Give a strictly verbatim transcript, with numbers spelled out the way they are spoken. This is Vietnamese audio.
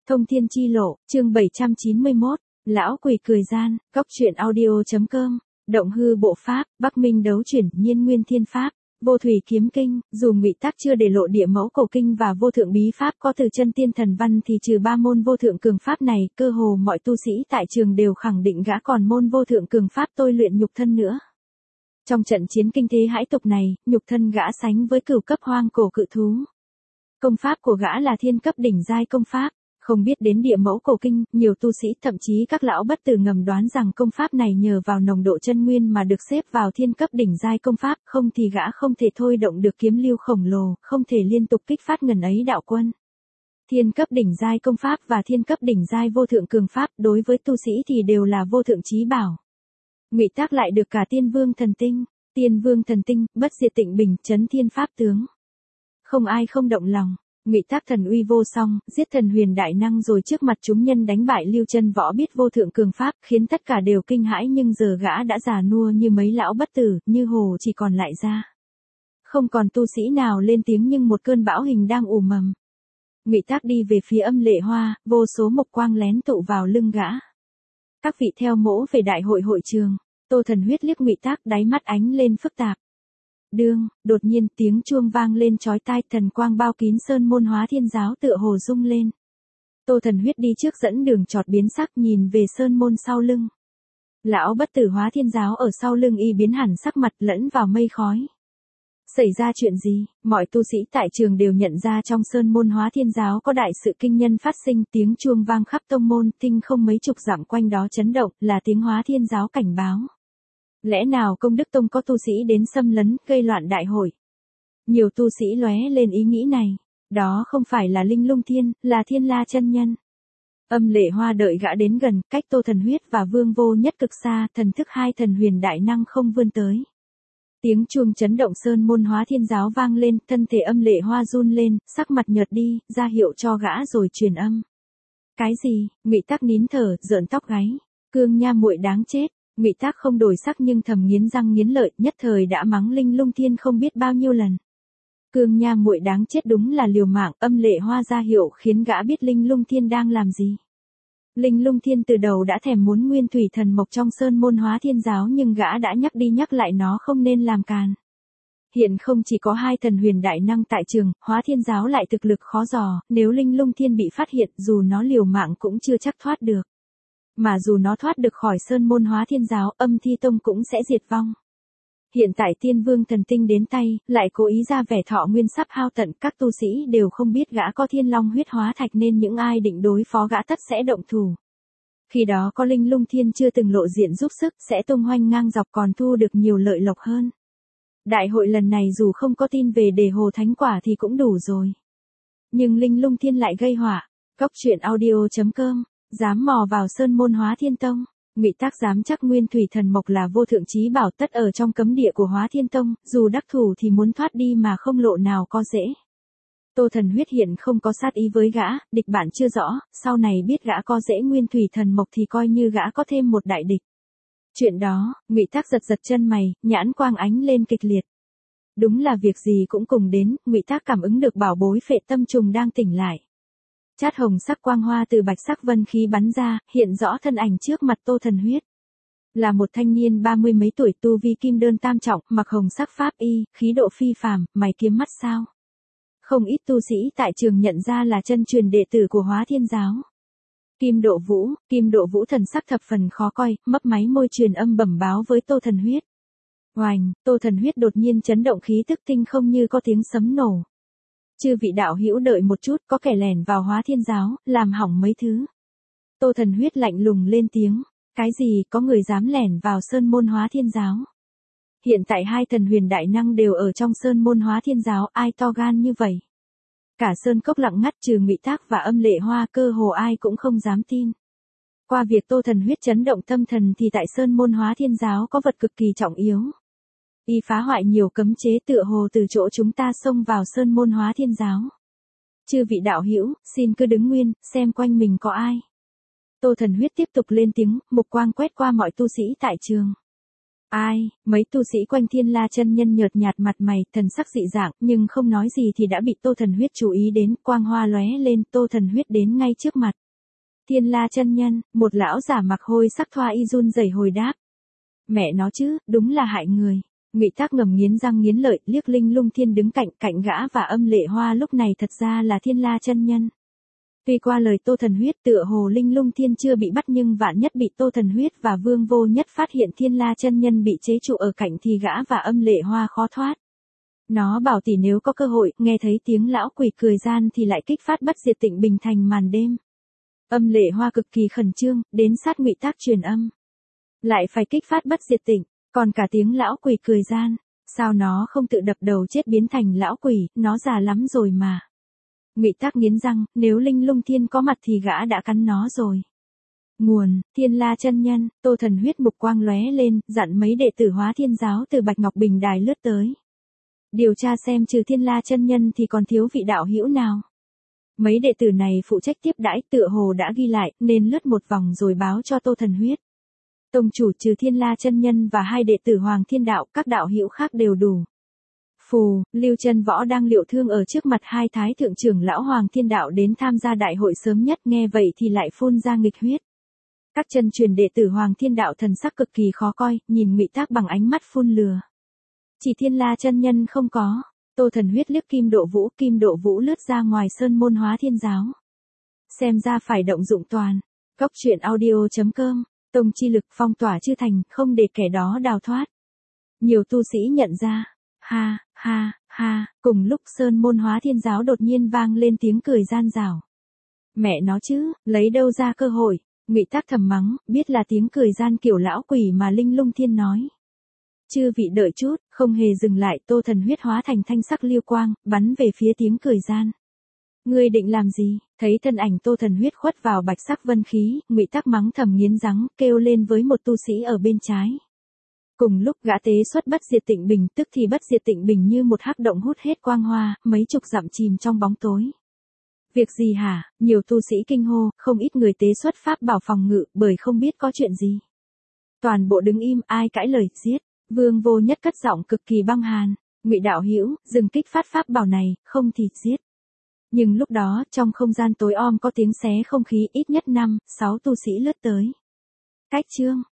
Thông thiên chi lộ, chương bảy trăm chín mươi mốt, lão quỷ cười gian, góc truyện audio.com, động hư bộ pháp, Bắc Minh đấu chuyển, nhiên nguyên thiên pháp, vô thủy kiếm kinh, dù ngụy tác chưa để lộ địa mẫu cổ kinh và vô thượng bí pháp có từ chân tiên thần văn thì trừ ba môn vô thượng cường pháp này, cơ hồ mọi tu sĩ tại trường đều khẳng định gã còn môn vô thượng cường pháp tôi luyện nhục thân nữa. Trong trận chiến kinh thế hãi tục này, nhục thân gã sánh với cửu cấp hoang cổ cự thú. Công pháp của gã là thiên cấp đỉnh giai công pháp. Không biết đến địa mẫu cổ kinh, nhiều tu sĩ thậm chí các lão bất tử ngầm đoán rằng công pháp này nhờ vào nồng độ chân nguyên mà được xếp vào thiên cấp đỉnh giai công pháp, không thì gã không thể thôi động được kiếm lưu khổng lồ, không thể liên tục kích phát ngần ấy đạo quân. Thiên cấp đỉnh giai công pháp và thiên cấp đỉnh giai vô thượng cường pháp đối với tu sĩ thì đều là vô thượng chí bảo. Ngụy tác lại được cả tiên vương thần tinh, tiên vương thần tinh, bất diệt tịnh bình, chấn thiên pháp tướng. Không ai không động lòng. Ngụy tác thần uy vô song, giết thần huyền đại năng rồi trước mặt chúng nhân đánh bại Lưu Chân Võ biết vô thượng cường pháp, khiến tất cả đều kinh hãi, nhưng giờ gã đã già nua như mấy lão bất tử, như hồ chỉ còn lại da. Không còn tu sĩ nào lên tiếng, nhưng một cơn bão hình đang ù mầm. Ngụy tác đi về phía Âm Lệ Hoa, vô số mộc quang lén tụ vào lưng gã. Các vị theo mỗ về đại hội hội trường. Tô Thần Huyết liếc Ngụy tác, đáy mắt ánh lên phức tạp. Đương, đột nhiên tiếng chuông vang lên chói tai, thần quang bao kín sơn môn Hóa Thiên giáo tựa hồ rung lên. Tô Thần Huyết đi trước dẫn đường chọt biến sắc, nhìn về sơn môn sau lưng. Lão bất tử Hóa Thiên giáo ở sau lưng y biến hẳn sắc mặt, lẫn vào mây khói. Xảy ra chuyện gì? Mọi tu sĩ tại trường đều nhận ra trong sơn môn Hóa Thiên giáo có đại sự kinh nhân phát sinh, tiếng chuông vang khắp tông môn, tinh không mấy chục dặm quanh đó chấn động, là tiếng Hóa Thiên giáo cảnh báo. Lẽ nào Công Đức Tông có tu sĩ đến xâm lấn, gây loạn đại hội? Nhiều tu sĩ lóe lên ý nghĩ này. Đó không phải là Linh Lung Thiên, là Thiên La chân nhân. Âm Lệ Hoa đợi gã đến gần, cách Tô Thần Huyết và Vương Vô Nhất cực xa, thần thức hai thần huyền đại năng không vươn tới. Tiếng chuông chấn động sơn môn Hóa Thiên giáo vang lên, thân thể Âm Lệ Hoa run lên, sắc mặt nhợt đi, ra hiệu cho gã rồi truyền âm. Cái gì? Ngụy tác nín thở, rợn tóc gáy. Cương Nha muội đáng chết. Ngụy tác không đổi sắc nhưng thầm nghiến răng nghiến lợi, nhất thời đã mắng Linh Lung Thiên không biết bao nhiêu lần. Cương Nha muội đáng chết đúng là liều mạng. Âm Lệ Hoa ra hiệu khiến gã biết Linh Lung Thiên đang làm gì. Linh Lung Thiên từ đầu đã thèm muốn nguyên thủy thần mộc trong sơn môn Hóa Thiên giáo, nhưng gã đã nhắc đi nhắc lại nó không nên làm càn. Hiện không chỉ có hai thần huyền đại năng tại trường, Hóa Thiên giáo lại thực lực khó dò, nếu Linh Lung Thiên bị phát hiện dù nó liều mạng cũng chưa chắc thoát được. Mà dù nó thoát được khỏi sơn môn Hóa Thiên giáo, Âm Thi Tông cũng sẽ diệt vong. Hiện tại tiên vương thần tinh đến tay, lại cố ý ra vẻ thọ nguyên sắp hao tận, các tu sĩ đều không biết gã có thiên long huyết hóa thạch nên những ai định đối phó gã tất sẽ động thủ. Khi đó có Linh Lung Thiên chưa từng lộ diện giúp sức, sẽ tung hoành ngang dọc còn thu được nhiều lợi lộc hơn. Đại hội lần này dù không có tin về đề hồ thánh quả thì cũng đủ rồi. Nhưng Linh Lung Thiên lại gây họa. Góc truyện audio.com, dám mò vào sơn môn Hóa Thiên Tông. Ngụy tác dám chắc nguyên thủy thần mộc là vô thượng chí bảo tất ở trong cấm địa của Hóa Thiên Tông, dù đắc thủ thì muốn thoát đi mà không lộ nào có dễ. Tô Thần Huyết hiện không có sát ý với gã, địch bản chưa rõ, sau này biết gã có dễ nguyên thủy thần mộc thì coi như gã có thêm một đại địch. Chuyện đó, Ngụy tác giật giật chân mày, nhãn quang ánh lên kịch liệt. Đúng là việc gì cũng cùng đến, Ngụy tác cảm ứng được bảo bối phệ tâm trùng đang tỉnh lại. Chát hồng sắc quang hoa từ bạch sắc vân khí bắn ra, hiện rõ thân ảnh trước mặt Tô Thần Huyết. Là một thanh niên ba mươi mấy tuổi, tu vi kim đơn tam trọng, mặc hồng sắc pháp y, khí độ phi phàm, mày kiếm mắt sao. Không ít tu sĩ tại trường nhận ra là chân truyền đệ tử của Hóa Thiên giáo. Kim Độ Vũ, Kim Độ Vũ thần sắc thập phần khó coi, mấp máy môi truyền âm bẩm báo với Tô Thần Huyết. Oành, Tô Thần Huyết đột nhiên chấn động, khí tức tinh không như có tiếng sấm nổ. Chư vị đạo hữu đợi một chút, có kẻ lẻn vào Hóa Thiên giáo, làm hỏng mấy thứ. Tô Thần Huyết lạnh lùng lên tiếng. Cái gì, có người dám lẻn vào sơn môn Hóa Thiên giáo? Hiện tại hai thần huyền đại năng đều ở trong sơn môn Hóa Thiên giáo, ai to gan như vậy? Cả sơn cốc lặng ngắt trừ Ngụy tác và Âm Lệ Hoa, cơ hồ ai cũng không dám tin. Qua việc Tô Thần Huyết chấn động tâm thần thì tại sơn môn Hóa Thiên giáo có vật cực kỳ trọng yếu. Y phá hoại nhiều cấm chế, tựa hồ từ chỗ chúng ta xông vào sơn môn Hóa Thiên giáo. Chư vị đạo hữu, xin cứ đứng nguyên, xem quanh mình có ai. Tô Thần Huyết tiếp tục lên tiếng, mục quang quét qua mọi tu sĩ tại trường. Ai, mấy tu sĩ quanh Thiên La chân nhân nhợt nhạt mặt mày, thần sắc dị dạng, nhưng không nói gì thì đã bị Tô Thần Huyết chú ý đến, quang hoa lóe lên, Tô Thần Huyết đến ngay trước mặt. Thiên La chân nhân, một lão giả mặc hôi sắc thoa y run rẩy hồi đáp. Mẹ nó chứ, đúng là hại người. Ngụy Tác ngầm nghiến răng nghiến lợi, liếc Linh Lung Thiên đứng cạnh, cạnh gã và Âm Lệ Hoa lúc này thật ra là Thiên La chân nhân. Tuy qua lời Tô Thần Huyết tựa hồ Linh Lung Thiên chưa bị bắt nhưng vạn nhất bị Tô Thần Huyết và Vương Vô Nhất phát hiện Thiên La chân nhân bị chế trụ ở cạnh thì gã và Âm Lệ Hoa khó thoát. Nó bảo tỷ nếu có cơ hội, nghe thấy tiếng lão quỷ cười gian thì lại kích phát bất diệt Tịnh Bình thành màn đêm. Âm Lệ Hoa cực kỳ khẩn trương, đến sát Ngụy Tác truyền âm. Lại phải kích phát bất diệt tịnh, còn cả tiếng lão quỷ cười gian, sao nó không tự đập đầu chết biến thành lão quỷ, nó già lắm rồi mà. Ngụy Tác nghiến răng, nếu Linh Lung Thiên có mặt thì gã đã cắn nó rồi. Nguồn, Thiên La chân nhân, Tô Thần Huyết mục quang lóe lên, dặn mấy đệ tử Hóa Thiên giáo từ Bạch Ngọc Bình Đài lướt tới. Điều tra xem trừ Thiên La chân nhân thì còn thiếu vị đạo hữu nào. Mấy đệ tử này phụ trách tiếp đãi tựa hồ đã ghi lại, nên lướt một vòng rồi báo cho Tô Thần Huyết. Tông chủ trừ Thiên La chân nhân và hai đệ tử Hoàng Thiên đạo, các đạo hữu khác đều đủ. Phù, Lưu Chân Võ đang liệu thương ở trước mặt hai thái thượng trưởng lão Hoàng Thiên đạo đến tham gia đại hội sớm nhất, nghe vậy thì lại phun ra nghịch huyết. Các chân truyền đệ tử Hoàng Thiên đạo thần sắc cực kỳ khó coi, nhìn Ngụy Tác bằng ánh mắt phun lừa. Chỉ Thiên La chân nhân không có. Tô Thần Huyết liếc Kim Độ Vũ, Kim Độ Vũ lướt ra ngoài sơn môn Hóa Thiên giáo. Xem ra phải động dụng toàn. Cốc truyện audio chấm com, tông chi lực phong tỏa chư thành, không để kẻ đó đào thoát. Nhiều tu sĩ nhận ra. Ha, ha, ha, cùng lúc sơn môn Hóa Thiên giáo đột nhiên vang lên tiếng cười gian rảo. Mẹ nó chứ, lấy đâu ra cơ hội. Ngụy Tác thầm mắng, biết là tiếng cười gian kiểu lão quỷ mà Linh Lung Thiên nói. Chư vị đợi chút, không hề dừng lại, Tô Thần Huyết hóa thành thanh sắc lưu quang, bắn về phía tiếng cười gian. Ngươi định làm gì? Thấy thân ảnh Tô Thần Huyết khuất vào bạch sắc vân khí, Ngụy Tác mắng thầm nghiến răng, kêu lên với một tu sĩ ở bên trái. Cùng lúc gã tế xuất bất diệt Tịnh Bình, tức thì bất diệt Tịnh Bình như một hắc động hút hết quang hoa, mấy chục dặm chìm trong bóng tối. Việc gì hả? Nhiều tu sĩ kinh hô, không ít người tế xuất pháp bảo phòng ngự, bởi không biết có chuyện gì. Toàn bộ đứng im, ai cãi lời, giết. Vương Vô Nhất cất giọng cực kỳ băng hàn, Ngụy đạo hữu, dừng kích phát pháp bảo này, không thì giết. Nhưng lúc đó, trong không gian tối om có tiếng xé không khí, ít nhất năm, sáu tu sĩ lướt tới. Cách chương